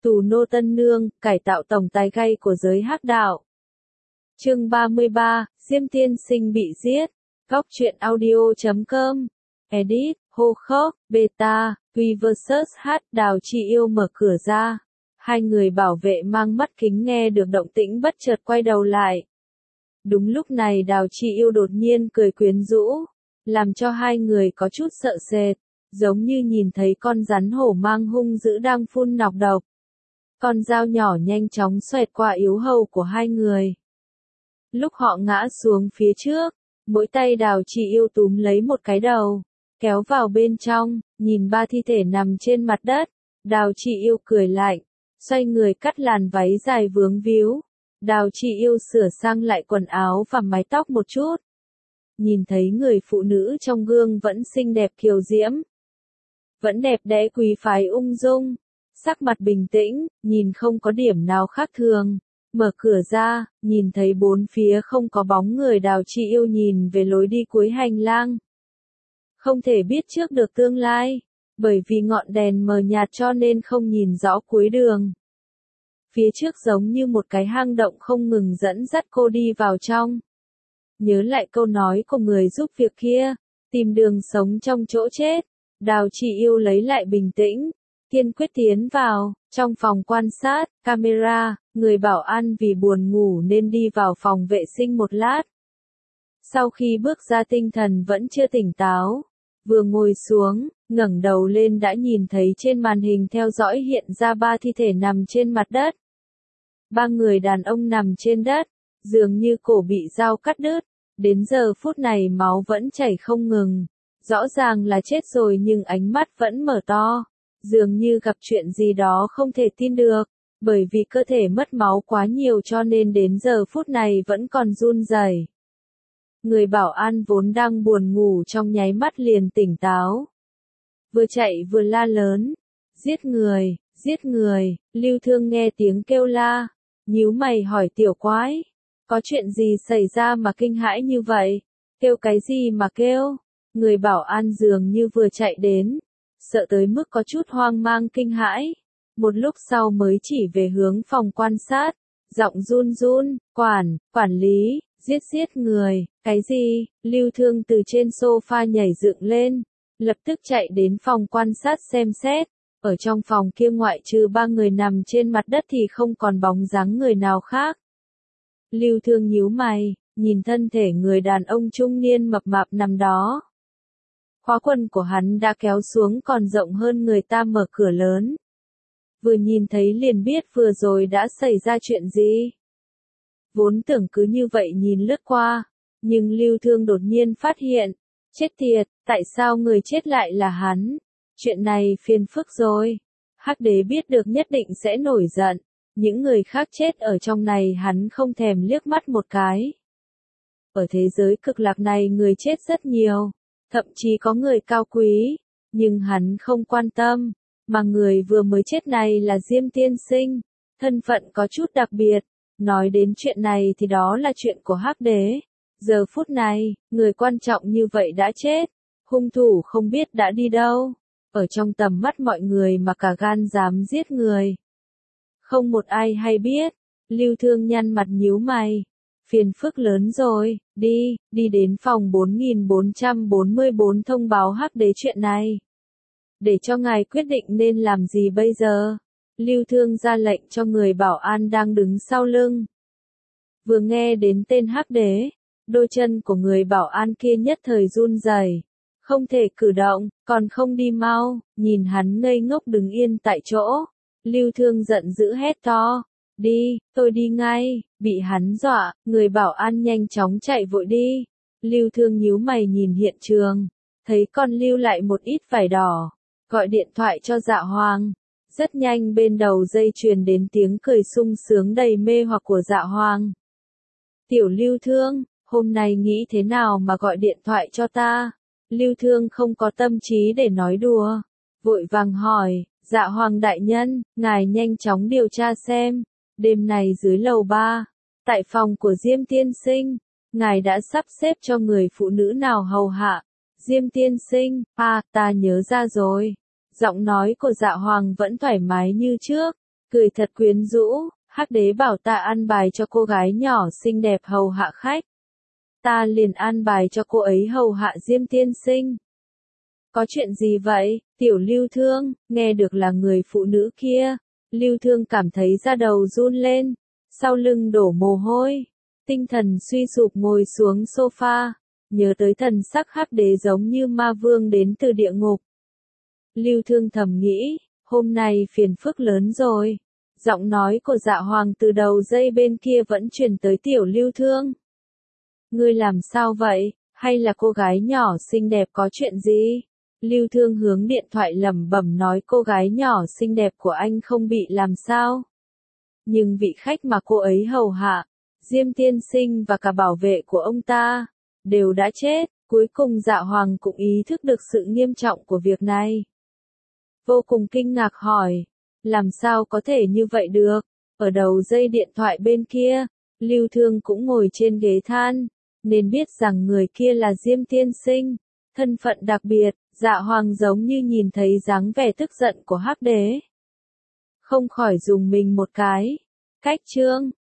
Tù nô tân nương, cải tạo tổng tài gay của giới hắc đạo. Chương 33, Diêm Tiên Sinh bị giết. Góc truyện audio.com. Edit, hô khóc, beta, V vs H. Đào Chi Yêu mở cửa ra. Hai người bảo vệ mang mắt kính nghe được động tĩnh bất chợt quay đầu lại. Đúng lúc này Đào Chi Yêu đột nhiên cười quyến rũ, làm cho hai người có chút sợ sệt, giống như nhìn thấy con rắn hổ mang hung dữ đang phun nọc độc. Con dao nhỏ nhanh chóng xoẹt qua yếu hầu của hai người. Lúc họ ngã xuống phía trước, mỗi tay Đào Chi Yêu túm lấy một cái đầu, kéo vào bên trong, nhìn ba thi thể nằm trên mặt đất. Đào Chi Yêu cười lạnh, xoay người cắt làn váy dài vướng víu. Đào Chi Yêu sửa sang lại quần áo và mái tóc một chút. Nhìn thấy người phụ nữ trong gương vẫn xinh đẹp kiều diễm, vẫn đẹp đẽ quý phái ung dung, sắc mặt bình tĩnh, nhìn không có điểm nào khác thường. Mở cửa ra, nhìn thấy bốn phía không có bóng người. Đào Chi Yêu nhìn về lối đi cuối hành lang. Không thể biết trước được tương lai, bởi vì ngọn đèn mờ nhạt cho nên không nhìn rõ cuối đường. Phía trước giống như một cái hang động không ngừng dẫn dắt cô đi vào trong. Nhớ lại câu nói của người giúp việc kia, tìm đường sống trong chỗ chết. Đào Chi Yêu lấy lại bình tĩnh, kiên quyết tiến vào. Trong phòng quan sát, camera, người bảo an vì buồn ngủ nên đi vào phòng vệ sinh một lát. Sau khi bước ra tinh thần vẫn chưa tỉnh táo. Vừa ngồi xuống, ngẩng đầu lên đã nhìn thấy trên màn hình theo dõi hiện ra ba thi thể nằm trên mặt đất. Ba người đàn ông nằm trên đất, dường như cổ bị dao cắt đứt. Đến giờ phút này máu vẫn chảy không ngừng. Rõ ràng là chết rồi nhưng ánh mắt vẫn mở to. Dường như gặp chuyện gì đó không thể tin được. Bởi vì cơ thể mất máu quá nhiều cho nên đến giờ phút này vẫn còn run rẩy. Người bảo an vốn đang buồn ngủ trong nháy mắt liền tỉnh táo. Vừa chạy vừa la lớn. Giết người, giết người. Lưu Thương nghe tiếng kêu la, nhíu mày hỏi Tiểu Quái. Có chuyện gì xảy ra mà kinh hãi như vậy? Kêu cái gì mà kêu? Người bảo an dường như vừa chạy đến, sợ tới mức có chút hoang mang kinh hãi. Một lúc sau mới chỉ về hướng phòng quan sát, giọng run run, quản lý, giết người, cái gì? Lưu Thương từ trên sofa nhảy dựng lên, lập tức chạy đến phòng quan sát xem xét. Ở trong phòng kia ngoại trừ ba người nằm trên mặt đất thì không còn bóng dáng người nào khác. Lưu Thương nhíu mày, nhìn thân thể người đàn ông trung niên mập mạp nằm đó. Khóa quần của hắn đã kéo xuống còn rộng hơn người ta. Mở cửa lớn. Vừa nhìn thấy liền biết vừa rồi đã xảy ra chuyện gì. Vốn tưởng cứ như vậy nhìn lướt qua, nhưng Lưu Thương đột nhiên phát hiện, chết tiệt, tại sao người chết lại là hắn? Chuyện này phiền phức rồi. Hắc Đế biết được nhất định sẽ nổi giận. Những người khác chết ở trong này hắn không thèm liếc mắt một cái. Ở thế giới cực lạc này người chết rất nhiều, thậm chí có người cao quý, nhưng hắn không quan tâm, mà người vừa mới chết này là Diêm Tiên Sinh, thân phận có chút đặc biệt. Nói đến chuyện này thì đó là chuyện của Hắc Đế. Giờ phút này, người quan trọng như vậy đã chết, hung thủ không biết đã đi đâu, ở trong tầm mắt mọi người mà cả gan dám giết người. Không một ai hay biết. Lưu Thương nhăn mặt nhíu mày. Phiền phức lớn rồi, đi đến phòng 4444 thông báo Hắc Đế chuyện này. Để cho ngài quyết định nên làm gì bây giờ. Lưu Thương ra lệnh cho người bảo an đang đứng sau lưng. Vừa nghe đến tên Hắc Đế, đôi chân của người bảo an kia nhất thời run rẩy, không thể cử động, còn không đi mau. Nhìn hắn ngây ngốc đứng yên tại chỗ, Lưu Thương giận dữ hét to. Đi, tôi đi ngay. Bị hắn dọa, người bảo an nhanh chóng chạy vội đi. Lưu Thương nhíu mày nhìn hiện trường, thấy còn lưu lại một ít vải đỏ, gọi điện thoại cho Dạ Hoàng. Rất nhanh bên đầu dây truyền đến tiếng cười sung sướng đầy mê hoặc của Dạ Hoàng. Tiểu Lưu Thương, hôm nay nghĩ thế nào mà gọi điện thoại cho ta? Lưu Thương không có tâm trí để nói đùa, vội vàng hỏi. Dạ Hoàng đại nhân, ngài nhanh chóng điều tra xem, đêm này dưới lầu 3, tại phòng của Diêm Tiên Sinh, ngài đã sắp xếp cho người phụ nữ nào hầu hạ? Diêm Tiên Sinh, ta nhớ ra rồi. Giọng nói của Dạ Hoàng vẫn thoải mái như trước, Cười thật quyến rũ, Hắc đế bảo ta an bài cho cô gái nhỏ xinh đẹp hầu hạ khách. Ta liền an bài cho cô ấy hầu hạ Diêm tiên sinh. Có chuyện gì vậy, tiểu Lưu Thương, nghe được là người phụ nữ kia. Lưu Thương cảm thấy da đầu run lên, sau lưng đổ mồ hôi, tinh thần suy sụp ngồi xuống sofa, nhớ tới thần sắc Hắc đế giống như ma vương đến từ địa ngục. Lưu Thương thầm nghĩ, hôm nay phiền phức lớn rồi. Giọng nói của Dạ Hoàng từ đầu dây bên kia vẫn truyền tới tiểu Lưu Thương. Ngươi làm sao vậy, hay là cô gái nhỏ xinh đẹp có chuyện gì? Lưu Thương hướng điện thoại lẩm bẩm nói cô gái nhỏ xinh đẹp của anh không bị làm sao. Nhưng vị khách mà cô ấy hầu hạ, Diêm tiên sinh và cả bảo vệ của ông ta, đều đã chết. Cuối cùng Dạ Hoàng cũng ý thức được sự nghiêm trọng của việc này. Vô cùng kinh ngạc hỏi, làm sao có thể như vậy được? Ở đầu dây điện thoại bên kia, Lưu Thương cũng ngồi trên ghế than, nên biết rằng người kia là Diêm tiên sinh, thân phận đặc biệt. Dạ Hoàng giống như nhìn thấy dáng vẻ tức giận của Hắc đế, không khỏi dùng mình một cái. Cách chương